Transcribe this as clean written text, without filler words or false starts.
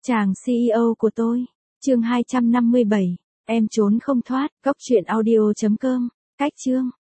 Chàng CEO của tôi. Chương 257. Em trốn không thoát. Góc truyện audio.com. Cách chương.